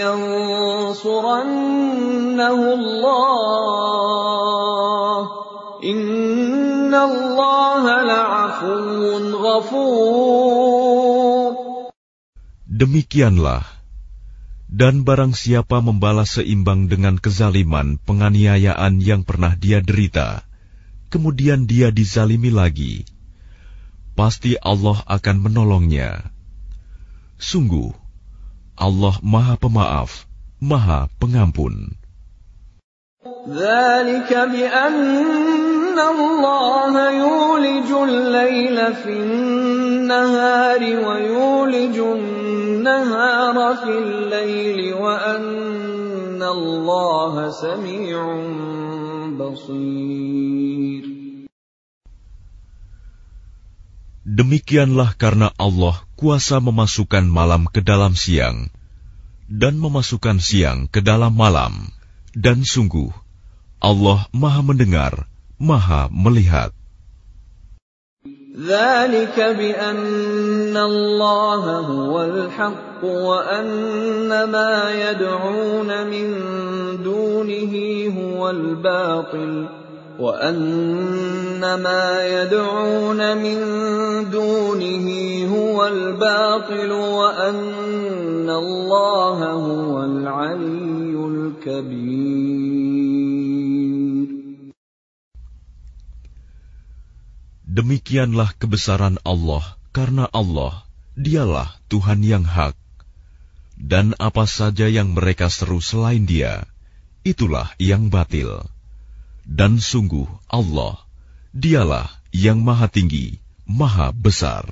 [SPEAKER 1] لَيَنصُرَنَّهُ اللَّهُ إِنَّ اللَّهَ لَعَفُوٌّ غَفُورٌ.
[SPEAKER 2] Demikianlah, dan barang siapa membalas seimbang dengan kezaliman penganiayaan yang pernah dia derita, kemudian dia dizalimi lagi, pasti Allah akan menolongnya. Sungguh, Allah Maha Pemaaf, Maha Pengampun.
[SPEAKER 1] ذلك بأن الله يولج الليل في النهار ويولج النهار في الليل وأن الله سميع بصير.
[SPEAKER 2] Demikianlah karena Allah kuasa memasukkan malam ke dalam siang dan memasukkan siang ke dalam malam, dan sungguh Allah Maha Mendengar, Maha Melihat.
[SPEAKER 1] ذلك بأن الله هو الحق وأن ما يدعون من دونه هو الباطل وأن ما يدعون من دونه هو الباطل وأن الله هو العلي الكبير.
[SPEAKER 2] Demikianlah kebesaran Allah, karena Allah, dialah Tuhan yang hak. Dan apa saja yang mereka seru selain Dia, itulah yang batil. Dan sungguh Allah, dialah yang maha tinggi, maha besar.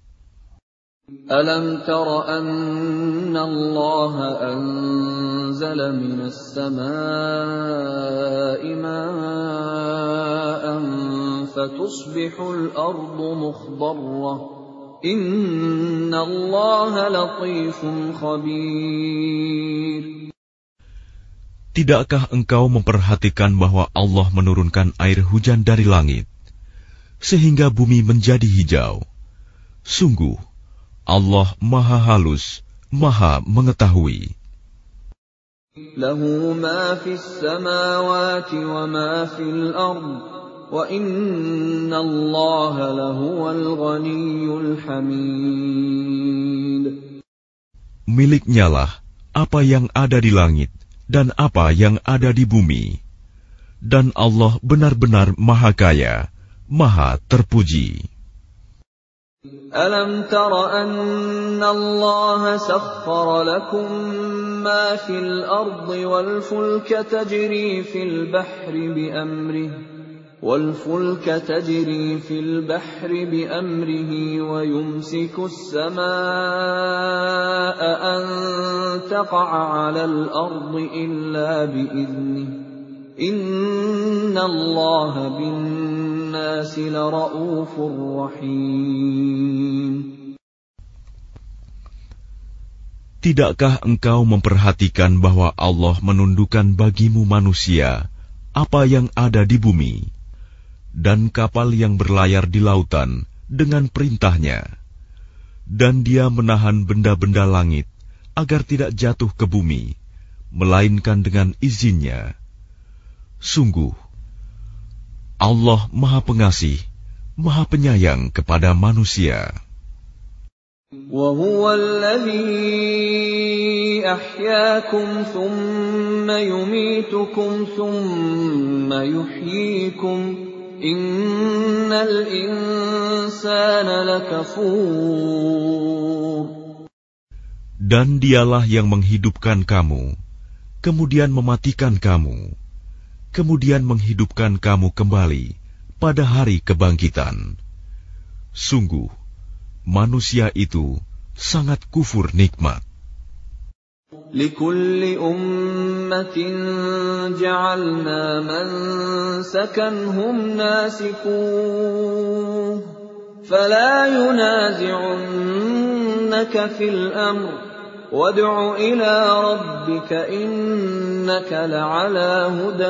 [SPEAKER 1] Alam tara anna Allah anzala minas samaa'i ma'an fatusbihul ardu mukhdarrah. Inna Allah latifun khabir.
[SPEAKER 2] Tidakkah engkau memperhatikan bahwa Allah menurunkan air hujan dari langit, sehingga bumi menjadi hijau? Sungguh, Allah maha halus, maha mengetahui.
[SPEAKER 1] Lahu ma fis samawati wa ma fil ard, wa inna Allah lahuwal ghaniyyul hamid.
[SPEAKER 2] Miliknyalah apa yang ada di langit dan apa yang ada di bumi, dan Allah benar-benar maha kaya, maha terpuji.
[SPEAKER 1] Alam tara anna Allah sakhkhara lakum ma fil ardi wal fulka tajri fil bahri bi amrihi والفلك تجري في البحر بأمره ويمسك السماء أن تقع على الأرض إلا بإذنه إن الله بالناس لرؤوف رحيم.
[SPEAKER 2] Tidakkah engkau memperhatikan bahwa Allah menundukkan bagimu manusia apa yang ada di bumi, dan kapal yang berlayar di lautan dengan perintahnya, dan Dia menahan benda-benda langit agar tidak jatuh ke bumi, melainkan dengan izinnya. Sungguh, Allah Maha Pengasih, Maha Penyayang kepada manusia.
[SPEAKER 1] وَهُوَ الَّذِي أَحْيَاكُمْ ثُمَّ يُمِيتُكُمْ ثُمَّ يُحْيِيكُمْ إِنَّ الْإِنسَانَ لَكَفُورٌ.
[SPEAKER 2] Dan Dialah yang menghidupkan kamu, kemudian mematikan kamu, kemudian menghidupkan kamu kembali pada hari kebangkitan. Sungguh, manusia itu sangat kufur nikmat.
[SPEAKER 1] لِكُلِّ أُمَّةٍ جَعَلْنَا مَنسَكًا هُمْ نَاسِكُوهُ فَلَا يُنَازِعُنَّكَ فِي الْأَمْرِ وَادْعُ إِلَى رَبِّكَ إِنَّكَ لَعَلَى هُدًى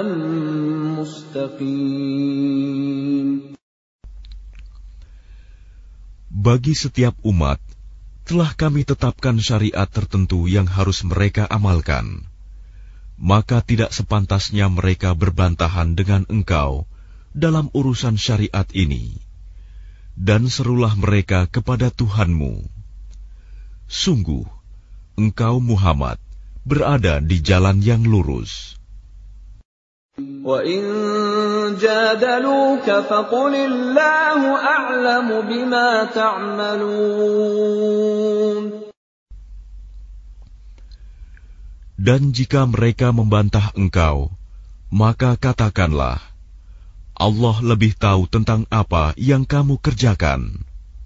[SPEAKER 1] مُسْتَقِيمٍ.
[SPEAKER 2] Bagi setiap umat telah kami tetapkan syariat tertentu yang harus mereka amalkan. Maka tidak sepantasnya mereka berbantahan dengan engkau dalam urusan syariat ini. Dan serulah mereka kepada Tuhanmu. Sungguh, engkau Muhammad berada di jalan yang lurus.
[SPEAKER 1] وَإِن جَادَلُوكَ فَقُلِ اللَّهُ أَعْلَمُ بِمَا تَعْمَلُونَ.
[SPEAKER 2] Dan jika mereka membantah engkau, maka katakanlah, Allah lebih tahu tentang apa yang kamu kerjakan.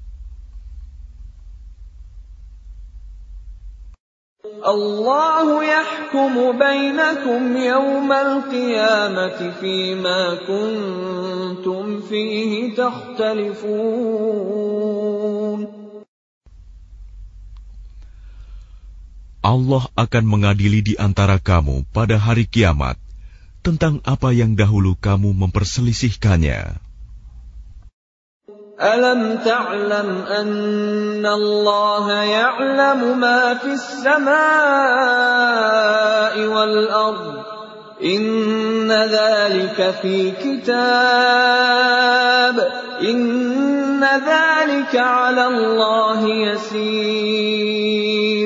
[SPEAKER 1] Allahu yahkumu bainakum yawmal qiyamati fima kuntum fihi takhtalifun.
[SPEAKER 2] Allah akan mengadili di antara kamu pada hari kiamat tentang apa yang dahulu kamu memperselisihkannya.
[SPEAKER 1] Alam ta'lam anna Allah ya'lamu ma fis samaa'i wal ard. Inna dhalika fi kitab. Inna dhalika 'ala Allah yasir.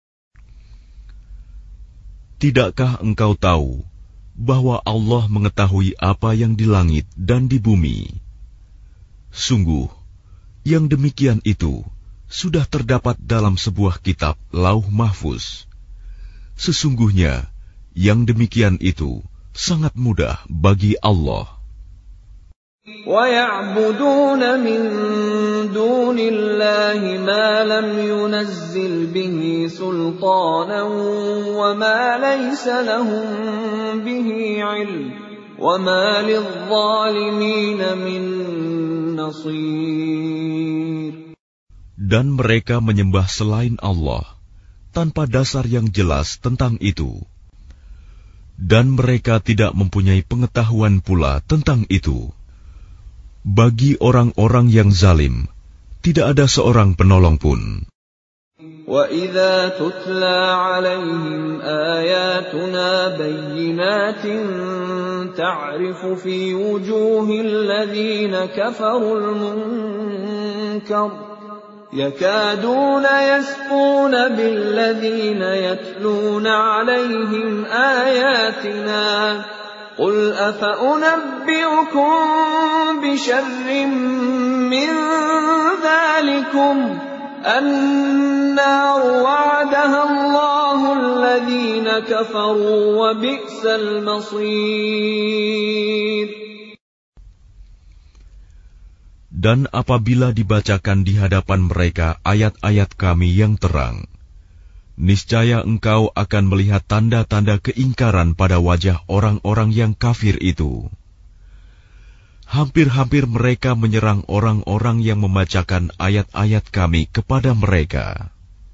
[SPEAKER 2] Tidakkah engkau tahu bahwa Allah mengetahui apa yang di langit dan di bumi? Sungguh, yang demikian itu sudah terdapat dalam sebuah kitab Lauh Mahfuz. Sesungguhnya, yang demikian itu sangat mudah bagi Allah.
[SPEAKER 1] وَيَعْبُدُونَ مِن دُونِ اللَّهِ مَا لَمْ يُنَزِّلْ بِهِ سُلْطَانًا وَمَا لَيْسَ لَهُم بِهِ عِلْمٌ وَمَا لِلظَّالِمِينَ مِن نَّصِيرٍ.
[SPEAKER 2] Dan mereka menyembah selain Allah tanpa dasar yang jelas tentang itu. Dan mereka tidak mempunyai pengetahuan pula tentang itu. Bagi orang-orang yang zalim, tidak ada seorang penolong pun.
[SPEAKER 1] وَإِذَا تُتْلَى عَلَيْهِمْ آيَاتُنَا بَيِّنَاتٍ تَعْرِفُ فِي وُجُوهِ الَّذِينَ كَفَرُوا الْمُنكَرَ يَكَادُونَ يَسْطُونَ بِالَّذِينَ يَتْلُونَ عَلَيْهِمْ آيَاتِنَا قُلْ أَفَأُنَبِّئُكُم بِشَرٍّ مِّن ذَلِكُمْ النَّارُ وَعَدَهَا اللَّهُ الَّذِينَ كَفَرُوا وَبِئْسَ الْمَصِيرُ.
[SPEAKER 2] Dan apabila dibacakan di hadapan mereka ayat-ayat Kami yang terang, niscaya engkau akan melihat tanda-tanda keingkaran pada wajah orang-orang yang kafir itu. Hampir-hampir mereka menyerang orang-orang yang membacakan ayat-ayat Kami kepada mereka.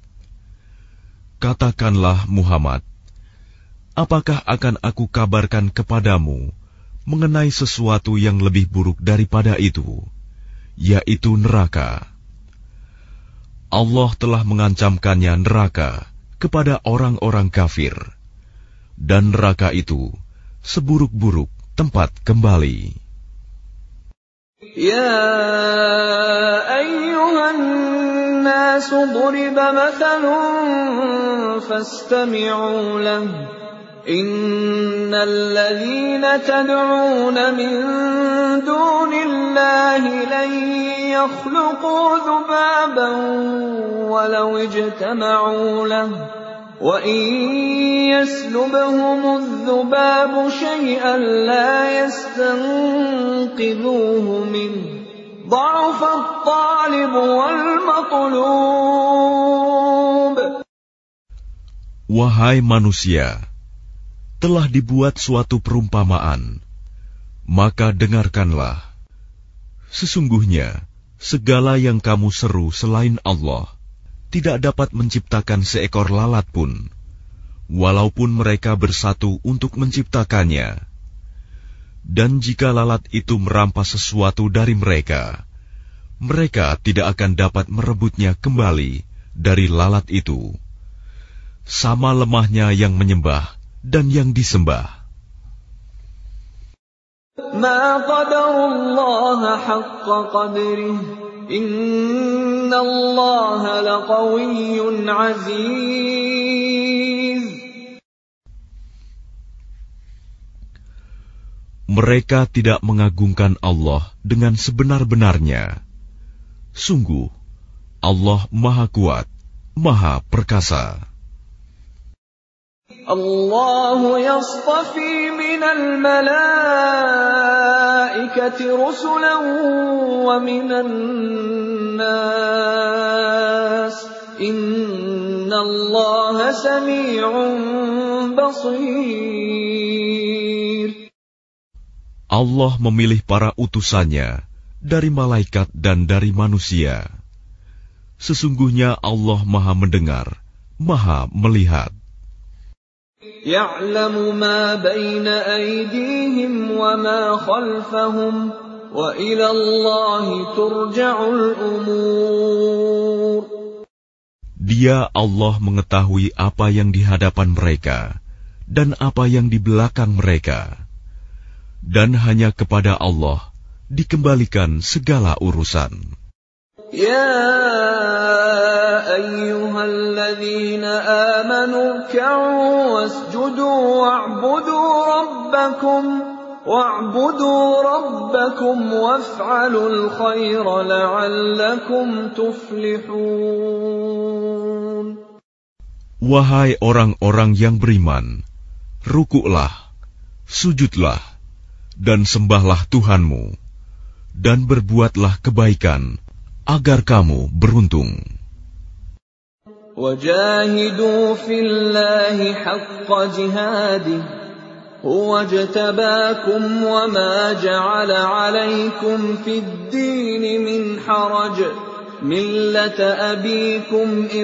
[SPEAKER 2] Katakanlah Muhammad, apakah akan aku kabarkan kepadamu mengenai sesuatu yang lebih buruk daripada itu, yaitu neraka? Allah telah mengancamkannya neraka kepada orang-orang kafir, dan neraka itu seburuk-buruk tempat kembali.
[SPEAKER 1] Ya ayyuhan nasu duriba mathalun fastami'u lahu innal ladhina tad'una min dunillahi lan yakhluqu dhubaban walau ijtama'u lahu wa in yaslubhum adh-dhubabu shay'an la yastanqidhuhu minhu dha'fa at-talib wal matlub.
[SPEAKER 2] Wahai manusia, telah dibuat suatu perumpamaan, maka dengarkanlah. Sesungguhnya, segala yang kamu seru selain Allah tidak dapat menciptakan seekor lalat pun, walaupun mereka bersatu untuk menciptakannya. Dan jika lalat itu merampas sesuatu dari mereka, mereka tidak akan dapat merebutnya kembali dari lalat itu. Sama lemahnya yang menyembah dan yang disembah.
[SPEAKER 1] Ma qadarullaha haqqa qadrih, innallaha laqawiyyun aziz.
[SPEAKER 2] Mereka tidak mengagungkan Allah dengan sebenar-benarnya. Sungguh, Allah Maha Kuat, Maha Perkasa.
[SPEAKER 1] Allahu yastafi minal malaikati rusulan wa minan nas. Innallaha sami'un basir.
[SPEAKER 2] Allah memilih para utusannya dari malaikat dan dari manusia. Sesungguhnya Allah Maha mendengar, Maha melihat.
[SPEAKER 1] Ya'lamu ma baina aydihim wa ma khalfahum wa ila Allahi turja'ul umur.
[SPEAKER 2] Dia Allah mengetahui apa yang di hadapan mereka dan apa yang di belakang mereka. Dan hanya kepada Allah dikembalikan segala urusan.
[SPEAKER 1] Ya ayyuhalladzina amanu ruk'u wasjudu wa'budu rabbakum wa'budu rabbakum waf'alul khaira la'allakum tuflihun.
[SPEAKER 2] Wahai orang-orang yang beriman, rukuklah, sujudlah, dan sembahlah Tuhanmu, dan berbuatlah kebaikan, agar kamu beruntung.
[SPEAKER 1] Wajahidu fillahi haqqa jihadih, huwa jtabakum wa ma ja'ala alaykum fid dini min haraj, millata abikum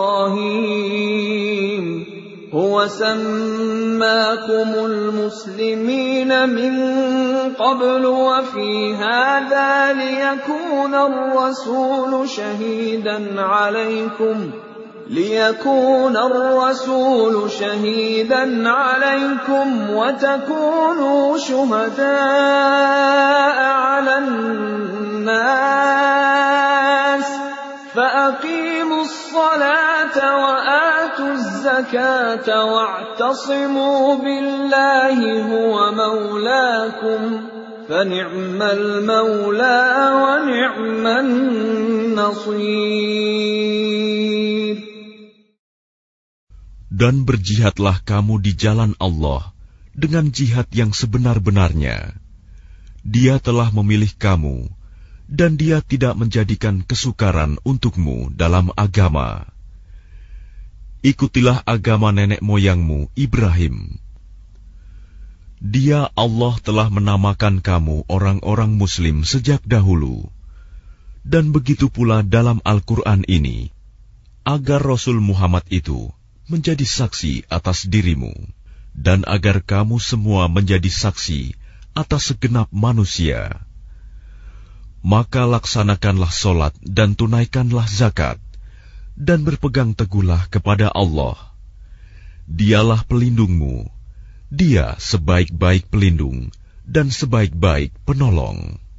[SPEAKER 1] Ibrahim. هو سماكم المسلمين من قبل وفي هذا ليكون الرسول شهيدا عليكم ليكون الرسول شهيدا عليكم وتكونوا شهداء على الناس فأقيموا الصلاة وآتوا الزكاة واعتصموا بالله هو مولاكم فنعم المولى ونعم النصير.
[SPEAKER 2] Dan berjihadlah kamu di jalan Allah dengan jihad yang sebenar-benarnya. Dia telah memilih kamu, dan Dia tidak menjadikan kesukaran untukmu dalam agama. Ikutilah agama nenek moyangmu Ibrahim. Dia Allah telah menamakan kamu orang-orang Muslim sejak dahulu. Dan begitu pula dalam Al-Quran ini, agar Rasul Muhammad itu menjadi saksi atas dirimu, dan agar kamu semua menjadi saksi atas segenap manusia. Maka laksanakanlah solat dan tunaikanlah zakat, dan berpegang teguhlah kepada Allah. Dialah pelindungmu, Dia sebaik-baik pelindung dan sebaik-baik penolong.